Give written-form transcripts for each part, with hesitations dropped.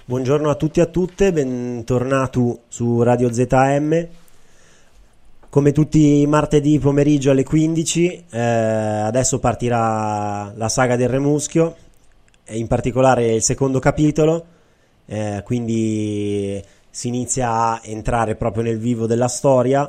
Buongiorno a tutti e a tutte, bentornato su Radio ZM. Come tutti i martedì pomeriggio alle 15, adesso partirà la saga del Re Muschio, e in particolare il secondo capitolo, quindi si inizia a entrare proprio nel vivo della storia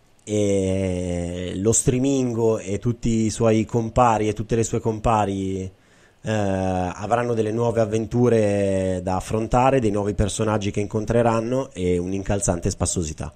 e lo streamingo e tutti i suoi compari e tutte le sue compari avranno delle nuove avventure da affrontare, dei nuovi personaggi che incontreranno e un'incalzante spassosità.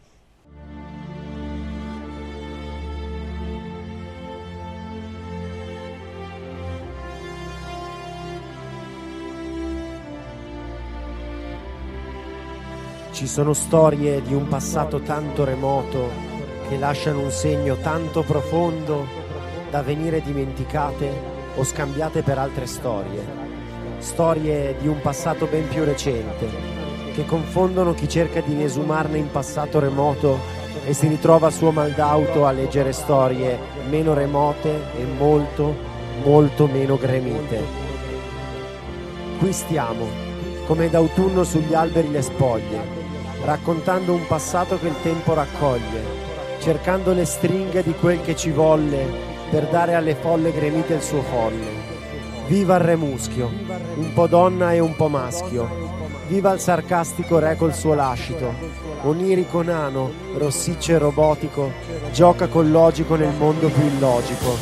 Ci sono storie di un passato tanto remoto che lasciano un segno tanto profondo da venire dimenticate o scambiate per altre storie. Storie di un passato ben più recente che confondono chi cerca di riesumarne in passato remoto e si ritrova a suo mal d'auto a leggere storie meno remote e molto, molto meno gremite. Qui stiamo, come d'autunno sugli alberi le spoglie, raccontando un passato che il tempo raccoglie, cercando le stringhe di quel che ci volle per dare alle folle gremite il suo folle. Viva il Re Muschio, un po' donna e un po' maschio. Viva il sarcastico re col suo lascito. Onirico nano, rossiccio e robotico, gioca col logico nel mondo più illogico.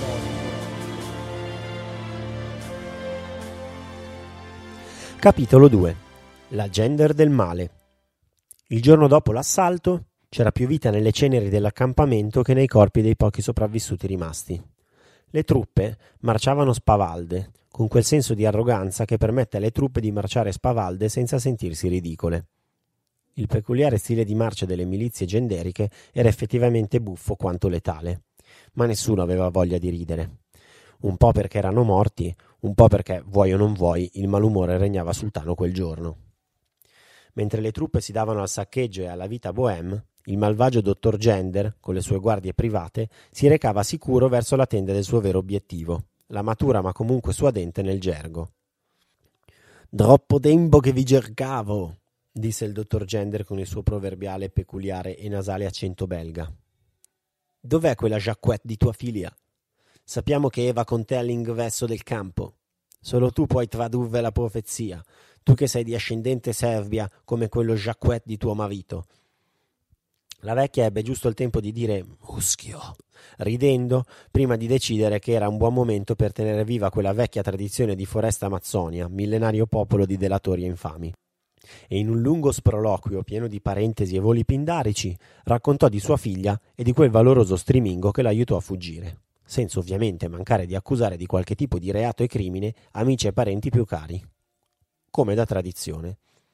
Capitolo 2. La gender del male. Il giorno dopo l'assalto c'era più vita nelle ceneri dell'accampamento che nei corpi dei pochi sopravvissuti rimasti. Le truppe marciavano spavalde, con quel senso di arroganza che permette alle truppe di marciare spavalde senza sentirsi ridicole. Il peculiare stile di marcia delle milizie genderiche era effettivamente buffo quanto letale, ma nessuno aveva voglia di ridere. Un po' perché erano morti, un po' perché, vuoi o non vuoi, il malumore regnava sultano quel giorno. Mentre le truppe si davano al saccheggio e alla vita bohème, il malvagio dottor Gender, con le sue guardie private, si recava sicuro verso la tenda del suo vero obiettivo, la matura ma comunque suadente nel gergo. «Troppo tempo che vi cercavo», disse il dottor Gender con il suo proverbiale, peculiare e nasale accento belga. «Dov'è quella Jacquette di tua figlia? Sappiamo che Eva con te all'ingresso del campo. Solo tu puoi tradurre la profezia, tu che sei di ascendente serbia come quello Jacquette di tuo marito». La vecchia ebbe giusto il tempo di dire «Muschio», ridendo, prima di decidere che era un buon momento per tenere viva quella vecchia tradizione di foresta amazzonia, millenario popolo di delatori e infami. E in un lungo sproloquio pieno di parentesi e voli pindarici raccontò di sua figlia e di quel valoroso streamingo che l'aiutò a fuggire, senza ovviamente mancare di accusare di qualche tipo di reato e crimine amici e parenti più cari, come da tradizione.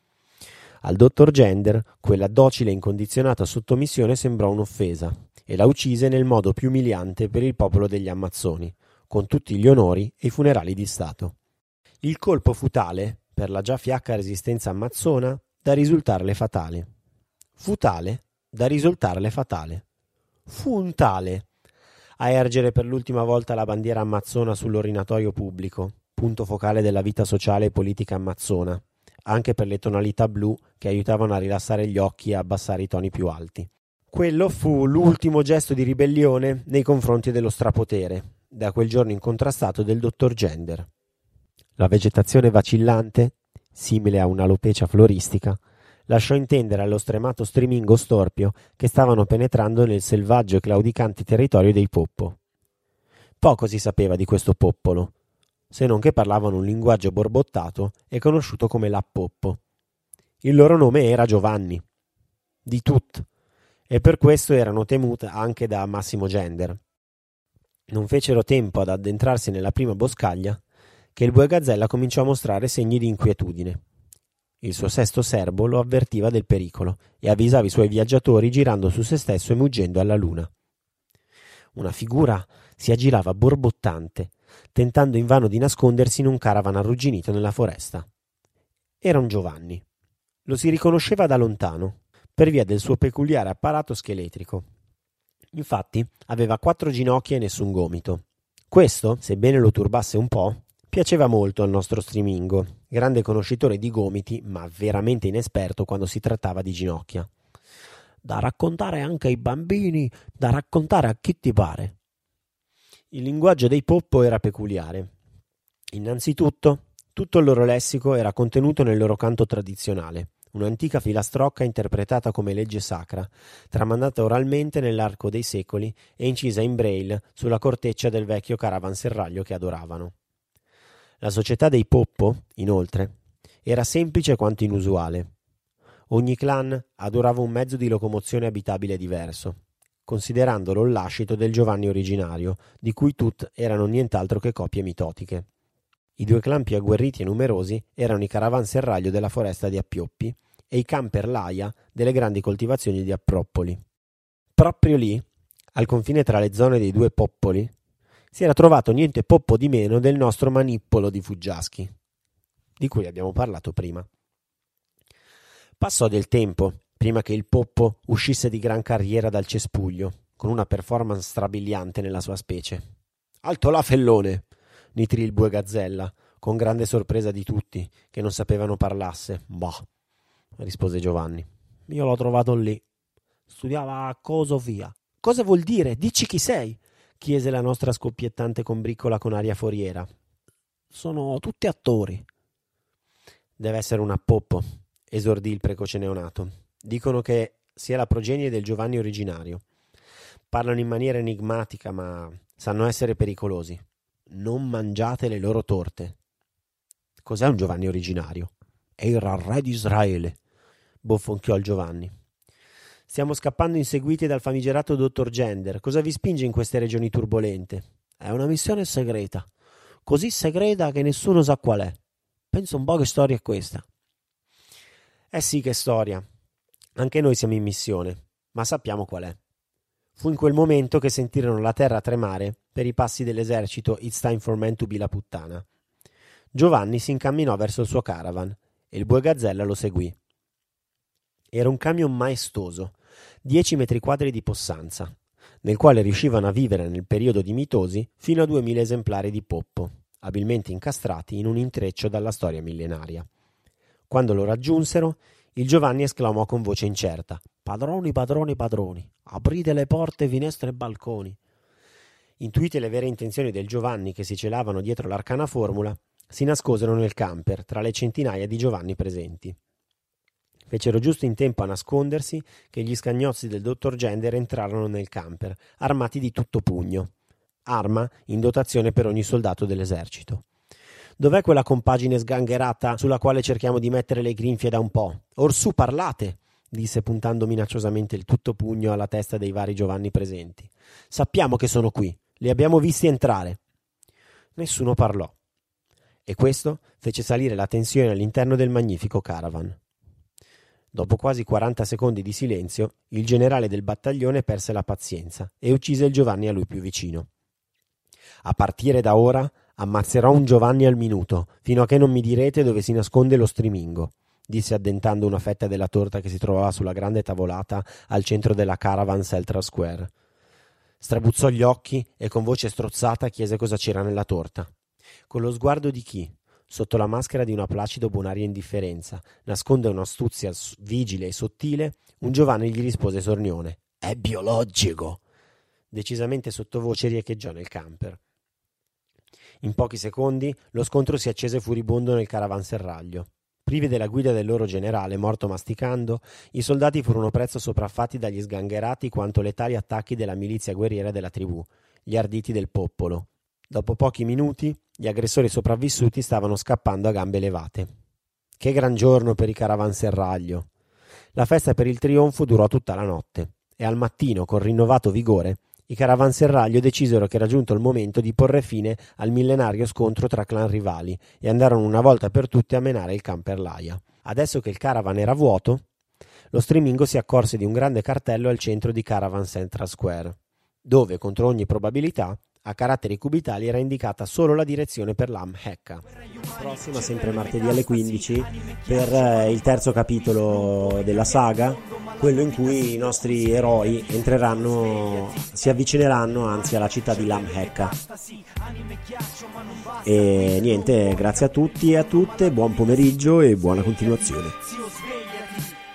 Al dottor Gender quella docile e incondizionata sottomissione sembrò un'offesa e la uccise nel modo più umiliante per il popolo degli Amazzoni, con tutti gli onori e i funerali di Stato. Il colpo fu tale, per la già fiacca resistenza amazzona, da risultarle fatale. Fu tale da risultarle fatale. Fu un tale a ergere per l'ultima volta la bandiera amazzona sull'orinatorio pubblico, punto focale della vita sociale e politica amazzona, anche per le tonalità blu che aiutavano a rilassare gli occhi e a abbassare i toni più alti. Quello fu l'ultimo gesto di ribellione nei confronti dello strapotere, da quel giorno incontrastato del dottor Gender. La vegetazione vacillante, simile a un'alopecia floristica, lasciò intendere allo stremato streamingo storpio che stavano penetrando nel selvaggio e claudicante territorio dei Poppo. Poco si sapeva di questo popolo, se non che parlavano un linguaggio borbottato e conosciuto come l'appoppo. Il loro nome era Giovanni, di Tut, e per questo erano temuti anche da Massimo Gender. Non fecero tempo ad addentrarsi nella prima boscaglia che il bue gazzella cominciò a mostrare segni di inquietudine. Il suo sesto serbo lo avvertiva del pericolo e avvisava i suoi viaggiatori girando su se stesso e muggendo alla luna. Una figura si aggirava borbottante, tentando invano di nascondersi in un caravan arrugginito nella foresta. Era un Giovanni. Lo si riconosceva da lontano, per via del suo peculiare apparato scheletrico. Infatti aveva 4 ginocchia e nessun gomito. Questo, sebbene lo turbasse un po', Piaceva molto al nostro streamingo, grande conoscitore di gomiti, ma veramente inesperto quando si trattava di ginocchia. Da raccontare anche ai bambini, da raccontare a chi ti pare. Il linguaggio dei Poppo era peculiare. Innanzitutto, tutto il loro lessico era contenuto nel loro canto tradizionale, un'antica filastrocca interpretata come legge sacra, tramandata oralmente nell'arco dei secoli e incisa in braille sulla corteccia del vecchio caravanserraglio che adoravano. La società dei Poppo, inoltre, era semplice quanto inusuale. Ogni clan adorava un mezzo di locomozione abitabile diverso, considerandolo il lascito del Giovanni originario, di cui tutte erano nient'altro che copie mitotiche. I due clan più agguerriti e numerosi erano i caravanserraglio della foresta di Appioppi e i camper Laia delle grandi coltivazioni di Appropoli. Proprio lì, al confine tra le zone dei due poppoli, si era trovato niente poppo di meno del nostro manippolo di Fuggiaschi, di cui abbiamo parlato prima. Passò del tempo prima che il poppo uscisse di gran carriera dal cespuglio, con una performance strabiliante nella sua specie. «Alto là, fellone!» nitrì il bue Gazzella, con grande sorpresa di tutti, che non sapevano parlasse. «Bah!» rispose Giovanni. «Io l'ho trovato lì. Studiava a Cosofia». «Cosa vuol dire? Dici chi sei?» chiese la nostra scoppiettante combriccola con aria foriera. «Sono tutti attori». «Deve essere un appoppo», esordì il precoce neonato. «Dicono che sia la progenie del Giovanni originario. Parlano in maniera enigmatica, ma sanno essere pericolosi. Non mangiate le loro torte». «Cos'è un Giovanni originario?» «Era il re di Israele», bofonchiò il Giovanni. «Stiamo scappando inseguiti dal famigerato dottor Gender. Cosa vi spinge in queste regioni turbolente?» «È una missione segreta. Così segreta che nessuno sa qual è. Pensa un po' che storia è questa». Sì, che storia. Anche noi siamo in missione, ma sappiamo qual è. Fu in quel momento che sentirono la terra tremare per i passi dell'esercito It's time for men to be la puttana. Giovanni si incamminò verso il suo caravan e il bue Gazzella lo seguì. Era un camion maestoso, 10 metri quadri di possanza, nel quale riuscivano a vivere nel periodo di mitosi fino a 2000 esemplari di poppo, abilmente incastrati in un intreccio dalla storia millenaria. Quando lo raggiunsero, il Giovanni esclamò con voce incerta: «Padroni, padroni, padroni, aprite le porte, finestre e balconi». Intuite le vere intenzioni del Giovanni, che si celavano dietro l'arcana formula, si nascosero nel camper tra le centinaia di Giovanni presenti. Fecero giusto in tempo a nascondersi che gli scagnozzi del dottor Gender entrarono nel camper, armati di tutto pugno, arma in dotazione per ogni soldato dell'esercito. «Dov'è quella compagine sgangherata sulla quale cerchiamo di mettere le grinfie da un po'? Orsù, parlate!» disse puntando minacciosamente il tutto pugno alla testa dei vari Giovanni presenti. «Sappiamo che sono qui, li abbiamo visti entrare». Nessuno parlò, e questo fece salire la tensione all'interno del magnifico caravan. Dopo quasi 40 secondi di silenzio, il generale del battaglione perse la pazienza e uccise il Giovanni a lui più vicino. «A partire da ora ammazzerò un Giovanni al minuto, fino a che non mi direte dove si nasconde lo streamingo», disse addentando una fetta della torta che si trovava sulla grande tavolata al centro della caravan Central Square. Strabuzzò gli occhi e con voce strozzata chiese cosa c'era nella torta. Con lo sguardo di chi, sotto la maschera di una placido bonaria indifferenza, nasconde un'astuzia vigile e sottile, un Giovanni gli rispose sornione: «È biologico!» Decisamente sottovoce riecheggiò nel camper. In pochi secondi lo scontro si accese furibondo nel caravanserraglio. Privi della guida del loro generale, morto masticando, i soldati furono presto sopraffatti dagli sgangherati quanto letali attacchi della milizia guerriera della tribù, gli arditi del popolo. Dopo pochi minuti, gli aggressori sopravvissuti stavano scappando a gambe levate. Che gran giorno per i caravanserraglio! La festa per il trionfo durò tutta la notte e al mattino, con rinnovato vigore, i caravanserraglio decisero che era giunto il momento di porre fine al millenario scontro tra clan rivali e andarono una volta per tutte a menare il camper Laia. Adesso che il caravan era vuoto, lo streamingo si accorse di un grande cartello al centro di Caravan Central Square, dove, contro ogni probabilità, a caratteri cubitali era indicata solo la direzione per l'Am Hecca. Prossima, sempre martedì alle 15, per il terzo capitolo della saga, quello in cui i nostri eroi si avvicineranno anzi alla città di Lamhecca. E niente, grazie a tutti e a tutte, buon pomeriggio e buona continuazione.